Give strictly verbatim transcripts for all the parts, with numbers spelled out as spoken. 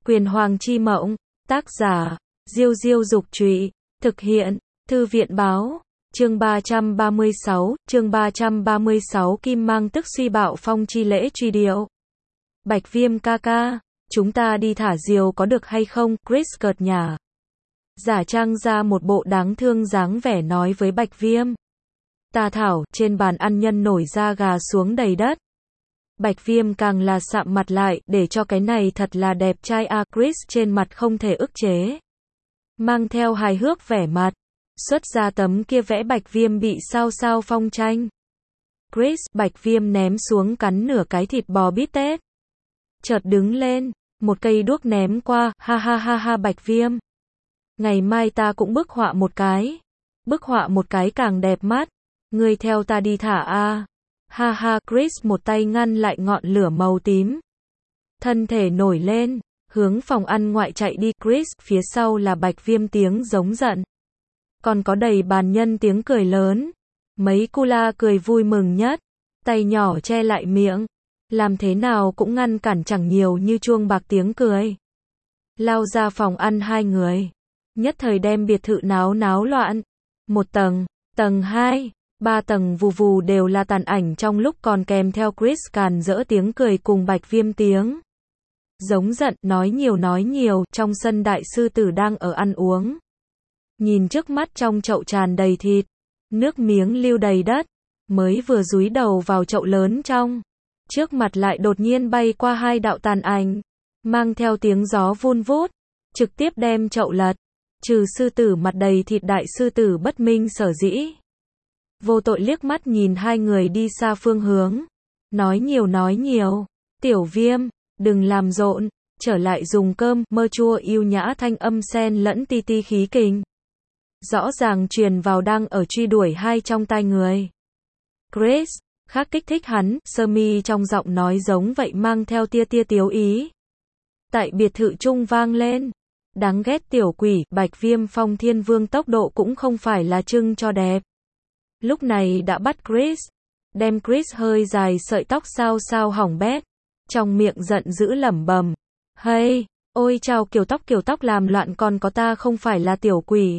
Quyền Hoàng chi mộng, tác giả, Diêu Diêu Dục Trụy, thực hiện, Thư viện Báo, chương ba trăm ba mươi sáu, chương ba trăm ba mươi sáu Kim Mang tức suy bạo phong chi lễ truy điệu. Bạch Viêm ca ca, chúng ta đi thả diều có được hay không, Chris cợt nhả. Giả trang ra một bộ đáng thương dáng vẻ nói với Bạch Viêm. Ta thảo, trên bàn ăn nhân nổi da gà xuống đầy đất. Bạch Viêm càng là sạm mặt lại, để cho cái này thật là đẹp trai a. Chris trên mặt không thể ức chế, mang theo hài hước vẻ mặt, xuất ra tấm kia vẽ Bạch Viêm bị sao sao phong tranh. Chris, Bạch Viêm ném xuống cắn nửa cái thịt bò bít tết. Chợt đứng lên, một cây đuốc ném qua, ha ha ha ha Bạch Viêm. Ngày mai ta cũng bức họa một cái. Bức họa một cái càng đẹp mắt. Ngươi theo ta đi thả a. Ha ha, Chris một tay ngăn lại ngọn lửa màu tím. Thân thể nổi lên, hướng phòng ăn ngoại chạy đi. Chris, phía sau là Bạch Viêm tiếng giống giận. Còn có đầy bàn nhân tiếng cười lớn. Mấy cu la cười vui mừng nhất. Tay nhỏ che lại miệng. Làm thế nào cũng ngăn cản chẳng nhiều như chuông bạc tiếng cười. Lao ra phòng ăn hai người. Nhất thời đem biệt thự náo náo loạn. Một tầng, tầng hai, ba tầng vù vù đều là tàn ảnh trong lúc còn kèm theo Chris càn rỡ tiếng cười cùng Bạch Viêm tiếng giống giận, nói nhiều nói nhiều. Trong sân đại sư tử đang ở ăn uống. Nhìn trước mắt trong chậu tràn đầy thịt, nước miếng lưu đầy đất, mới vừa dúi đầu vào chậu lớn trong. Trước mặt lại đột nhiên bay qua hai đạo tàn ảnh, mang theo tiếng gió vun vút, trực tiếp đem chậu lật. Trừ sư tử mặt đầy thịt đại sư tử bất minh sở dĩ. Vô tội liếc mắt nhìn hai người đi xa phương hướng. Nói nhiều nói nhiều. Tiểu Viêm, đừng làm rộn, trở lại dùng cơm. Mơ chua yêu nhã thanh âm xen lẫn ti ti khí kình. Rõ ràng truyền vào đang ở truy đuổi hai trong tai người. Chris, khác kích thích hắn, sơ mi trong giọng nói giống vậy mang theo tia tia tiếu ý. Tại biệt thự trung vang lên. Đáng ghét tiểu quỷ, Bạch Viêm Phong Thiên Vương tốc độ cũng không phải là trưng cho đẹp. Lúc này đã bắt Chris, đem Chris hơi dài sợi tóc sao sao hỏng bét, trong miệng giận dữ lẩm bẩm, hey, ôi chào kiểu tóc kiểu tóc làm loạn còn có ta không phải là tiểu quỷ.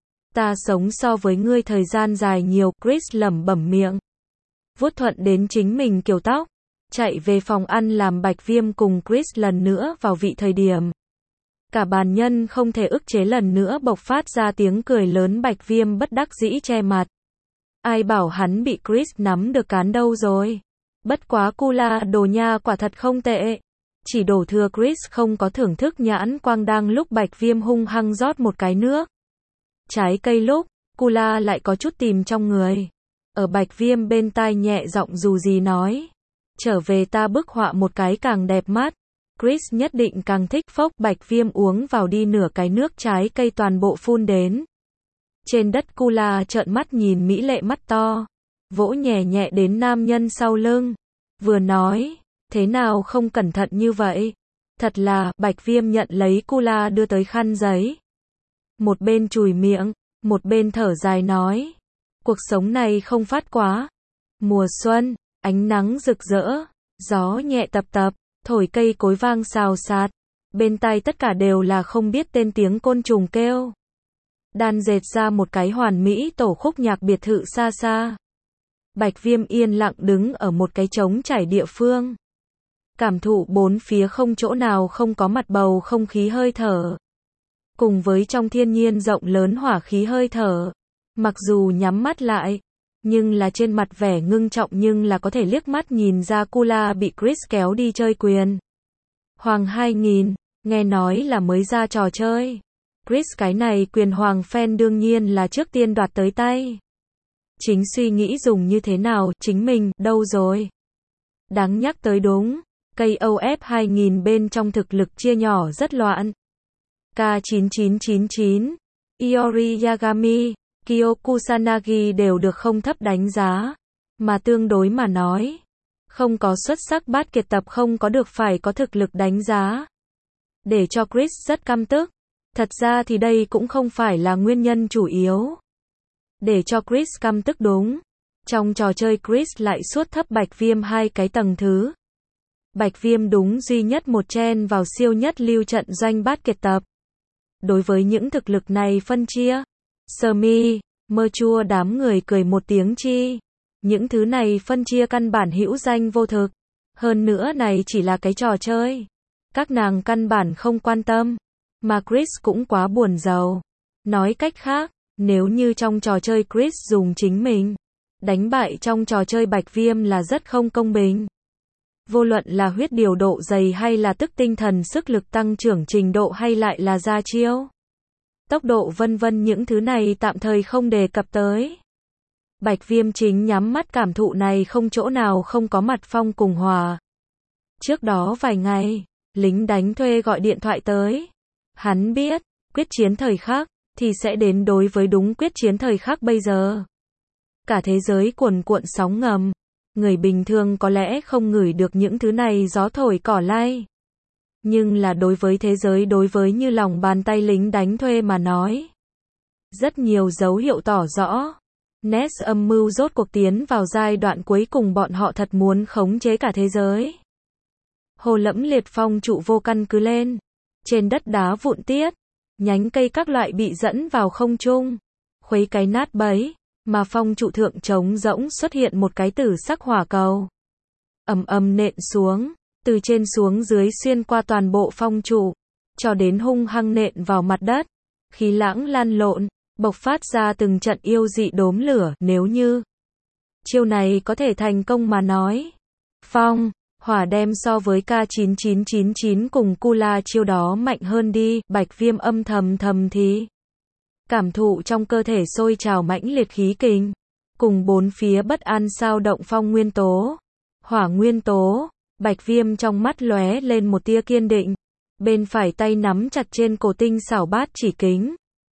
Ta sống so với ngươi thời gian dài nhiều, Chris lẩm bẩm miệng. Vuốt thuận đến chính mình kiểu tóc, chạy về phòng ăn làm Bạch Viêm cùng Chris lần nữa vào vị thời điểm. Cả bàn nhân không thể ức chế lần nữa bộc phát ra tiếng cười lớn. Bạch Viêm bất đắc dĩ che mặt. Ai bảo hắn bị Chris nắm được cán đâu rồi. Bất quá cu la đồ nha quả thật không tệ. Chỉ đổ thừa Chris không có thưởng thức nhãn quang đang lúc Bạch Viêm hung hăng rót một cái nước trái cây lúc, cu la lại có chút tìm trong người. Ở Bạch Viêm bên tai nhẹ giọng dù gì nói. Trở về ta bức họa một cái càng đẹp mắt. Chris nhất định càng thích phốc. Bạch Viêm uống vào đi nửa cái nước trái cây toàn bộ phun đến. Trên đất cu la trợn mắt nhìn mỹ lệ mắt to. Vỗ nhẹ nhẹ đến nam nhân sau lưng. Vừa nói, thế nào không cẩn thận như vậy. Thật là, Bạch Viêm nhận lấy cu la đưa tới khăn giấy. Một bên chùi miệng, một bên thở dài nói. Cuộc sống này không phát quá. Mùa xuân, ánh nắng rực rỡ, gió nhẹ tập tập. Thổi cây cối vang xào xạc, bên tai tất cả đều là không biết tên tiếng côn trùng kêu. Đan dệt ra một cái hoàn mỹ tổ khúc nhạc biệt thự xa xa. Bạch Viêm yên lặng đứng ở một cái trống trải địa phương. Cảm thụ bốn phía không chỗ nào không có mặt bầu không khí hơi thở. Cùng với trong thiên nhiên rộng lớn hỏa khí hơi thở. Mặc dù nhắm mắt lại, nhưng là trên mặt vẻ ngưng trọng nhưng là có thể liếc mắt nhìn ra cu la bị Chris kéo đi chơi quyền Hoàng hai nghìn, nghe nói là mới ra trò chơi. Chris cái này quyền Hoàng fan đương nhiên là trước tiên đoạt tới tay. Chính suy nghĩ dùng như thế nào, chính mình, đâu rồi. Đáng nhắc tới đúng, cây O F hai nghìn bên trong thực lực chia nhỏ rất loạn. K chín chín chín chín, Iori Yagami, Kyo Kusanagi đều được không thấp đánh giá, mà tương đối mà nói, không có xuất sắc bát kiệt tập không có được phải có thực lực đánh giá. Để cho Chris rất căm tức. Thật ra thì đây cũng không phải là nguyên nhân chủ yếu. Để cho Chris căm tức đúng. Trong trò chơi Chris lại suốt thấp Bạch Viêm hai cái tầng thứ. Bạch Viêm đúng duy nhất một chen vào siêu nhất lưu trận doanh bát kiệt tập. Đối với những thực lực này phân chia, Sơ Mi, Mơ Chua đám người cười một tiếng chi. Những thứ này phân chia căn bản hữu danh vô thực. Hơn nữa này chỉ là cái trò chơi. Các nàng căn bản không quan tâm. Mà Chris cũng quá buồn giàu. Nói cách khác, nếu như trong trò chơi Chris dùng chính mình đánh bại trong trò chơi Bạch Viêm là rất không công bình. Vô luận là huyết điều độ dày hay là tức tinh thần sức lực tăng trưởng trình độ hay lại là ra chiêu, tốc độ vân vân những thứ này tạm thời không đề cập tới. Bạch Viêm chính nhắm mắt cảm thụ này không chỗ nào không có mặt Phong cùng Hòa. Trước đó vài ngày, lính đánh thuê gọi điện thoại tới. Hắn biết, quyết chiến thời khắc, thì sẽ đến đối với đúng quyết chiến thời khắc bây giờ. Cả thế giới cuồn cuộn sóng ngầm. Người bình thường có lẽ không ngửi được những thứ này gió thổi cỏ lay. Nhưng là đối với thế giới đối với như lòng bàn tay lính đánh thuê mà nói. Rất nhiều dấu hiệu tỏ rõ. Ness âm mưu rốt cuộc tiến vào giai đoạn cuối cùng bọn họ thật muốn khống chế cả thế giới. Hồ lẫm liệt phong trụ vô căn cứ lên. Trên đất đá vụn tiết. Nhánh cây các loại bị dẫn vào không trung. Khuấy cái nát bấy. Mà phong trụ thượng trống rỗng xuất hiện một cái tử sắc hỏa cầu. Ầm ầm nện xuống. Từ trên xuống dưới xuyên qua toàn bộ phong trụ. Cho đến hung hăng nện vào mặt đất. Khí lãng lan lộn. Bộc phát ra từng trận yêu dị đốm lửa. Nếu như chiêu này có thể thành công mà nói. Phong, hỏa đem so với K chín chín chín chín cùng Kula chiêu đó mạnh hơn đi. Bạch Viêm âm thầm thầm thì. Cảm thụ trong cơ thể sôi trào mãnh liệt khí kình. Cùng bốn phía bất an sao động phong nguyên tố. Hỏa nguyên tố. Bạch Viêm trong mắt lóe lên một tia kiên định. Bên phải tay nắm chặt trên cổ tinh xảo bát chỉ kính.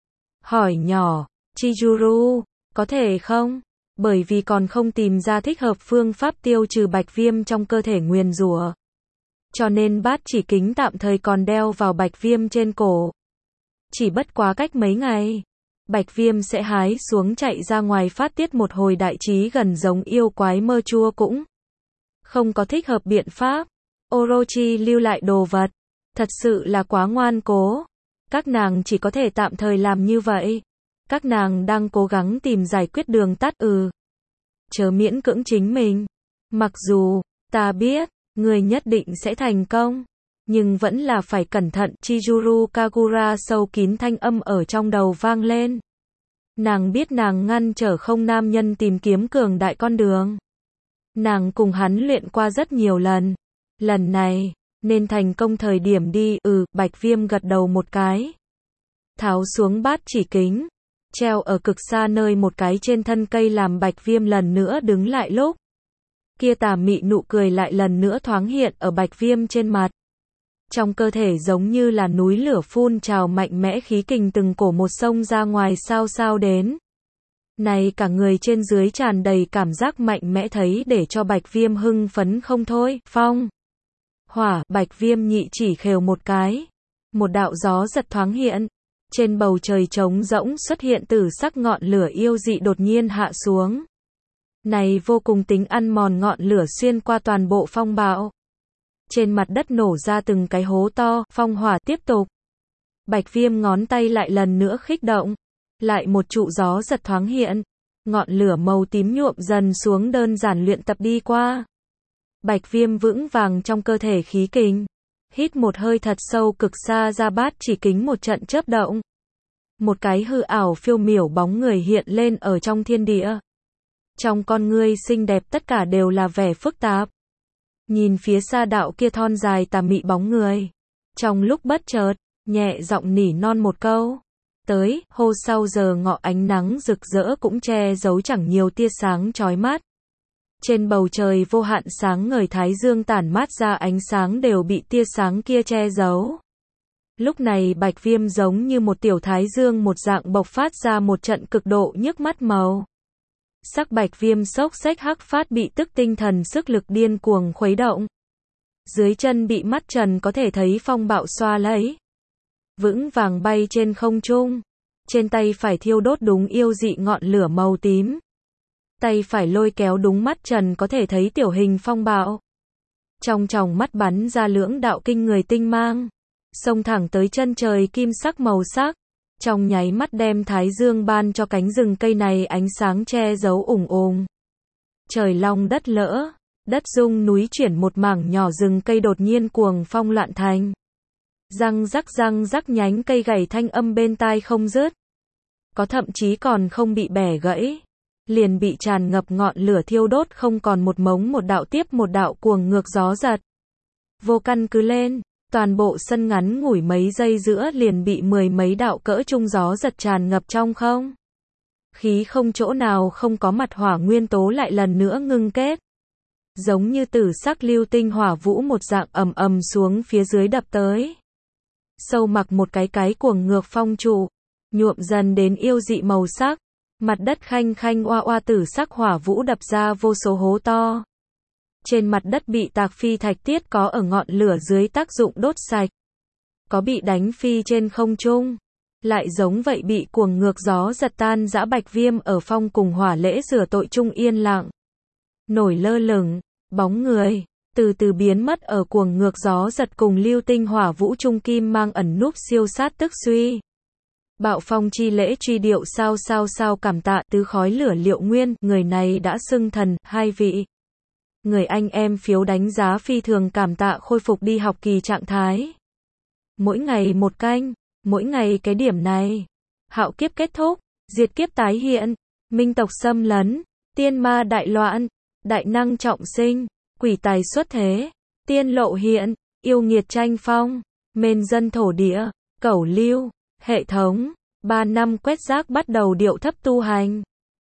Hỏi nhỏ, Chizuru, có thể không? Bởi vì còn không tìm ra thích hợp phương pháp tiêu trừ Bạch Viêm trong cơ thể nguyền rủa. Cho nên bát chỉ kính tạm thời còn đeo vào Bạch Viêm trên cổ. Chỉ bất quá cách mấy ngày, Bạch Viêm sẽ hái xuống chạy ra ngoài phát tiết một hồi đại trí gần giống yêu quái Mơ Chua cũng không có thích hợp biện pháp. Orochi lưu lại đồ vật, thật sự là quá ngoan cố. Các nàng chỉ có thể tạm thời làm như vậy. Các nàng đang cố gắng tìm giải quyết đường tắt. Ừ. Chớ miễn cưỡng chính mình. Mặc dù, ta biết, người nhất định sẽ thành công. Nhưng vẫn là phải cẩn thận. Chizuru Kagura sâu kín thanh âm ở trong đầu vang lên. Nàng biết nàng ngăn trở không nam nhân tìm kiếm cường đại con đường. Nàng cùng hắn luyện qua rất nhiều lần. Lần này, nên thành công thời điểm đi. Ừ, Bạch Viêm gật đầu một cái. Tháo xuống bát chỉ kính. Treo ở cực xa nơi một cái trên thân cây làm Bạch Viêm lần nữa đứng lại lúc. Kia tà mị nụ cười lại lần nữa thoáng hiện ở Bạch Viêm trên mặt. Trong cơ thể giống như là núi lửa phun trào mạnh mẽ khí kình từng cổ một sông ra ngoài sao sao đến. Này cả người trên dưới tràn đầy cảm giác mạnh mẽ thấy để cho Bạch Viêm hưng phấn không thôi. Phong, hỏa, Bạch Viêm nhị chỉ khều một cái. Một đạo gió giật thoáng hiện. Trên bầu trời trống rỗng xuất hiện tử sắc ngọn lửa yêu dị đột nhiên hạ xuống. Này vô cùng tính ăn mòn ngọn lửa xuyên qua toàn bộ phong bạo. Trên mặt đất nổ ra từng cái hố to, phong hỏa tiếp tục. Bạch Viêm ngón tay lại lần nữa khích động. Lại một trụ gió giật thoáng hiện. Ngọn lửa màu tím nhuộm dần xuống đơn giản luyện tập đi qua. Bạch Viêm vững vàng trong cơ thể khí kình. Hít một hơi thật sâu cực xa ra bát chỉ kính một trận chớp động. Một cái hư ảo phiêu miểu bóng người hiện lên ở trong thiên địa. Trong con ngươi xinh đẹp tất cả đều là vẻ phức tạp. Nhìn phía xa đạo kia thon dài tà mị bóng người. Trong lúc bất chợt, nhẹ giọng nỉ non một câu. Tới, hô sau giờ ngọ ánh nắng rực rỡ cũng che giấu chẳng nhiều tia sáng chói mắt. Trên bầu trời vô hạn sáng ngời thái dương tản mát ra ánh sáng đều bị tia sáng kia che giấu. Lúc này Bạch Viêm giống như một tiểu thái dương một dạng bộc phát ra một trận cực độ nhức mắt màu. Sắc Bạch Viêm xốc xếch hắc phát bị tức tinh thần sức lực điên cuồng khuấy động. Dưới chân bị mắt trần có thể thấy phong bạo xoa lấy. Vững vàng bay trên không trung. Trên tay phải thiêu đốt đúng yêu dị ngọn lửa màu tím. Tay phải lôi kéo đúng mắt trần có thể thấy tiểu hình phong bạo. Trong tròng mắt bắn ra lưỡng đạo kinh người tinh mang, xông thẳng tới chân trời kim sắc màu sắc, trong nháy mắt đem thái dương ban cho cánh rừng cây này ánh sáng che giấu ủng ùng. Trời long đất lỡ, đất rung núi chuyển, một mảng nhỏ rừng cây đột nhiên cuồng phong loạn thành. Răng rắc răng rắc, nhánh cây gãy thanh âm bên tai không dứt. Có thậm chí còn không bị bẻ gãy, liền bị tràn ngập ngọn lửa thiêu đốt không còn một mống, một đạo tiếp một đạo cuồng ngược gió giật. Vô căn cứ lên, toàn bộ sân ngắn ngủi mấy giây giữa liền bị mười mấy đạo cỡ trung gió giật tràn ngập trong không. Khí không chỗ nào không có, mặt hỏa nguyên tố lại lần nữa ngưng kết. Giống như tử sắc lưu tinh hỏa vũ một dạng ầm ầm xuống phía dưới đập tới. Sâu mặc một cái cái cuồng ngược phong trụ, nhuộm dần đến yêu dị màu sắc. Mặt đất khanh khanh oa oa, tử sắc hỏa vũ đập ra vô số hố to. Trên mặt đất bị tạc phi thạch tiết, có ở ngọn lửa dưới tác dụng đốt sạch, có bị đánh phi trên không trung, lại giống vậy bị cuồng ngược gió giật tan rã. Bạch Viêm ở phong cùng hỏa lễ rửa tội trung yên lặng, nổi lơ lửng, bóng người từ từ biến mất ở cuồng ngược gió giật cùng lưu tinh hỏa vũ trung. Kim mang ẩn núp siêu sát tức suy. Bạo phong chi lễ truy điệu sao sao sao, cảm tạ tứ khói lửa Liệu Nguyên, người này đã xưng thần. Hai vị người anh em phiếu đánh giá phi thường cảm tạ, khôi phục đi học kỳ trạng thái. Mỗi ngày một canh, mỗi ngày cái điểm này. Hạo kiếp kết thúc, diệt kiếp tái hiện, minh tộc xâm lấn, tiên ma đại loạn, đại năng trọng sinh, quỷ tài xuất thế, tiên lộ hiện, yêu nghiệt tranh phong, mên dân thổ địa, cẩu lưu, hệ thống. Ba năm quét rác bắt đầu điệu thấp tu hành.